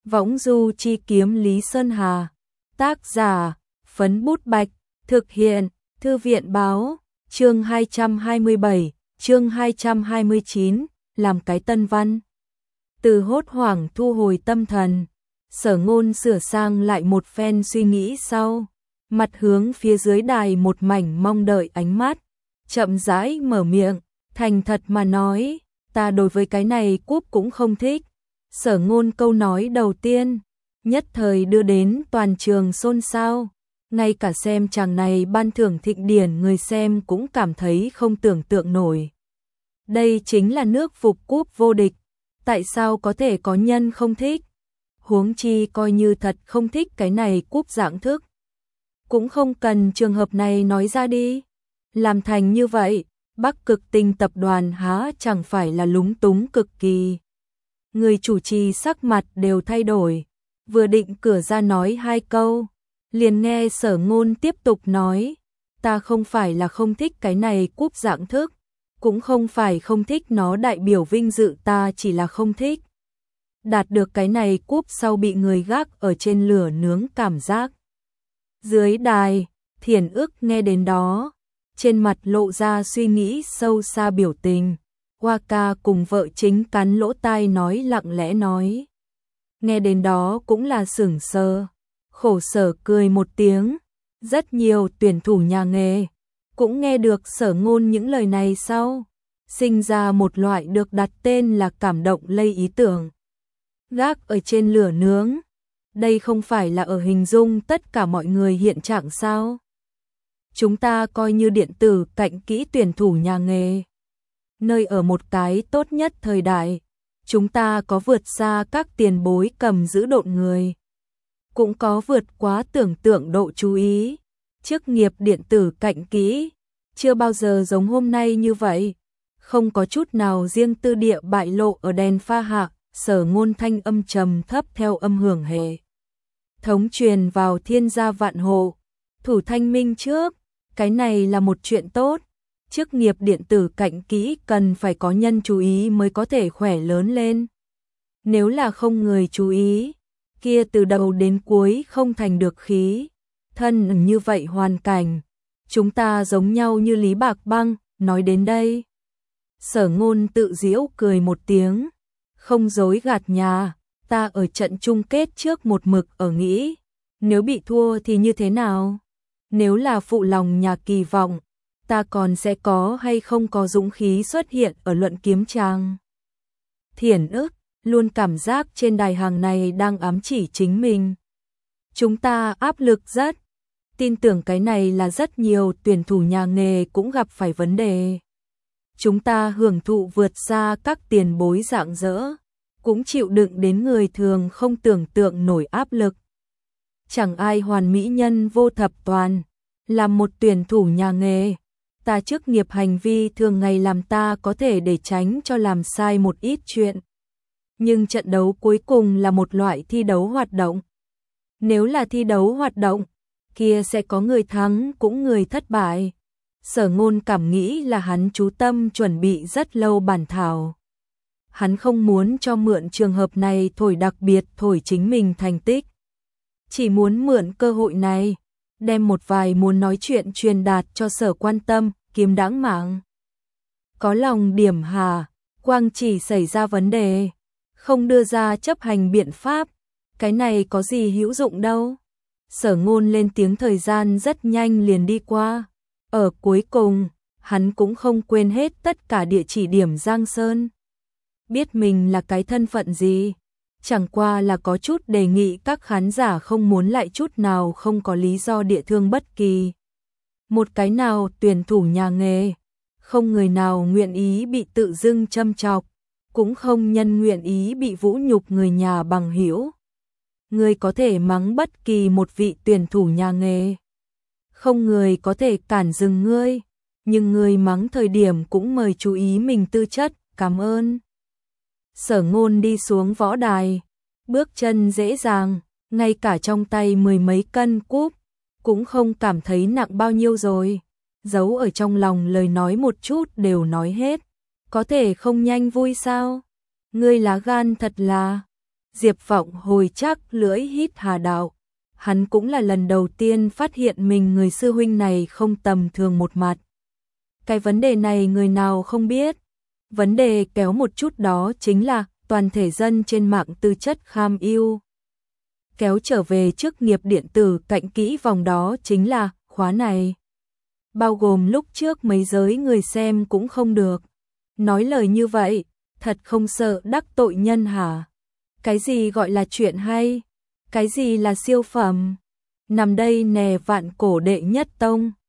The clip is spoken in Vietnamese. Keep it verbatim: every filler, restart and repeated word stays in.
Võng du chi kiếm Lý Sơn Hà. Tác giả, Phấn Bút Bạch. Thực hiện, Thư viện Báo. Chương hai trăm hai mươi bảy, chương hai trăm hai mươi chín, làm cái tân văn. Từ hốt hoảng thu hồi tâm thần, Sở Ngôn sửa sang lại một phen suy nghĩ sau, mặt hướng phía dưới đài một mảnh mong đợi ánh mắt, chậm rãi mở miệng, thành thật mà nói, ta đối với cái này cúp cũng không thích. Sở Ngôn câu nói đầu tiên, nhất thời đưa đến toàn trường xôn xao, ngay cả xem chàng này ban thưởng thịnh điển người xem cũng cảm thấy không tưởng tượng nổi. Đây chính là nước phục cúp vô địch, tại sao có thể có nhân không thích? Huống chi coi như thật không thích cái này cúp dạng thức, cũng không cần trường hợp này nói ra đi. Làm thành như vậy, Bắc Cực Tinh tập đoàn há chẳng phải là lúng túng cực kỳ. Người chủ trì sắc mặt đều thay đổi, vừa định cửa ra nói hai câu, liền nghe Sở Ngôn tiếp tục nói, ta không phải là không thích cái này cúp dạng thức, cũng không phải không thích nó đại biểu vinh dự, ta chỉ là không thích đạt được cái này cúp sau bị người gác ở trên lửa nướng cảm giác. Dưới đài, Thiển Ức nghe đến đó, trên mặt lộ ra suy nghĩ sâu xa biểu tình. Hoa ca cùng vợ chính cắn lỗ tai nói lặng lẽ nói. Nghe đến đó cũng là sửng sờ, khổ sở cười một tiếng. Rất nhiều tuyển thủ nhà nghề cũng nghe được Sở Ngôn những lời này sau, sinh ra một loại được đặt tên là cảm động lây ý tưởng. Gác ở trên lửa nướng, đây không phải là ở hình dung tất cả mọi người hiện trạng sao? Chúng ta coi như điện tử cạnh kỹ tuyển thủ nhà nghề. Nơi ở một cái tốt nhất thời đại, chúng ta có vượt xa các tiền bối cầm giữ độn người, cũng có vượt quá tưởng tượng độ chú ý. Chức nghiệp điện tử cạnh kỹ chưa bao giờ giống hôm nay như vậy, không có chút nào riêng tư địa bại lộ ở đèn pha hạ. Sở Ngôn thanh âm trầm thấp theo âm hưởng hệ thống truyền vào thiên gia vạn hộ. Thủ thanh minh trước, cái này là một chuyện tốt. Chức nghiệp điện tử cạnh kỹ cần phải có nhân chú ý mới có thể khỏe lớn lên. Nếu là không người chú ý, kia từ đầu đến cuối không thành được khí. Thân như vậy hoàn cảnh, chúng ta giống nhau như Lý Bạc Băng. Nói đến đây, Sở Ngôn tự giễu cười một tiếng, không dối gạt nhà, ta ở trận chung kết trước một mực ở nghĩ, nếu bị thua thì như thế nào? Nếu là phụ lòng nhà kỳ vọng, ta còn sẽ có hay không có dũng khí xuất hiện ở luận kiếm trang. Thiển Ức luôn cảm giác trên đài hàng này đang ám chỉ chính mình. Chúng ta áp lực rất, tin tưởng cái này là rất nhiều tuyển thủ nhà nghề cũng gặp phải vấn đề. Chúng ta hưởng thụ vượt xa các tiền bối dạng dỡ, cũng chịu đựng đến người thường không tưởng tượng nổi áp lực. Chẳng ai hoàn mỹ nhân vô thập toàn, làm một tuyển thủ nhà nghề, ta chức nghiệp hành vi thường ngày làm ta có thể để tránh cho làm sai một ít chuyện. Nhưng trận đấu cuối cùng là một loại thi đấu hoạt động. Nếu là thi đấu hoạt động, kia sẽ có người thắng cũng người thất bại. Sở Ngôn cảm nghĩ là hắn chú tâm chuẩn bị rất lâu bản thảo. Hắn không muốn cho mượn trường hợp này thổi đặc biệt thổi chính mình thành tích. Chỉ muốn mượn cơ hội này, đem một vài muốn nói chuyện truyền đạt cho Sở quan tâm, kiếm đãng mạng. Có lòng điểm hà, quang chỉ xảy ra vấn đề, không đưa ra chấp hành biện pháp, cái này có gì hữu dụng đâu. Sở Ngôn lên tiếng thời gian rất nhanh liền đi qua. Ở cuối cùng, hắn cũng không quên hết tất cả địa chỉ điểm Giang Sơn. Biết mình là cái thân phận gì, chẳng qua là có chút đề nghị các khán giả không muốn lại chút nào không có lý do địa thương bất kỳ. Một cái nào tuyển thủ nhà nghề, không người nào nguyện ý bị tự dưng châm chọc, cũng không nhân nguyện ý bị vũ nhục người nhà bằng hữu. Người có thể mắng bất kỳ một vị tuyển thủ nhà nghề, không người có thể cản dừng ngươi, nhưng ngươi mắng thời điểm cũng mời chú ý mình tư chất, cảm ơn. Sở Ngôn đi xuống võ đài, bước chân dễ dàng, ngay cả trong tay mười mấy cân cúp, cũng không cảm thấy nặng bao nhiêu rồi. Giấu ở trong lòng lời nói một chút đều nói hết, có thể không nhanh vui sao? Ngươi lá gan thật là Diệp Vọng hồi chắc lưỡi hít hà đạo. Hắn cũng là lần đầu tiên phát hiện mình người sư huynh này không tầm thường một mặt. Cái vấn đề này người nào không biết. Vấn đề kéo một chút đó chính là toàn thể dân trên mạng tư chất kham ưu. Kéo trở về chức nghiệp điện tử cạnh kỹ vòng đó chính là khóa này. Bao gồm lúc trước mấy giới người xem cũng không được. Nói lời như vậy, thật không sợ đắc tội nhân hả? Cái gì gọi là chuyện hay? Cái gì là siêu phẩm? Nằm đây nè vạn cổ đệ nhất tông.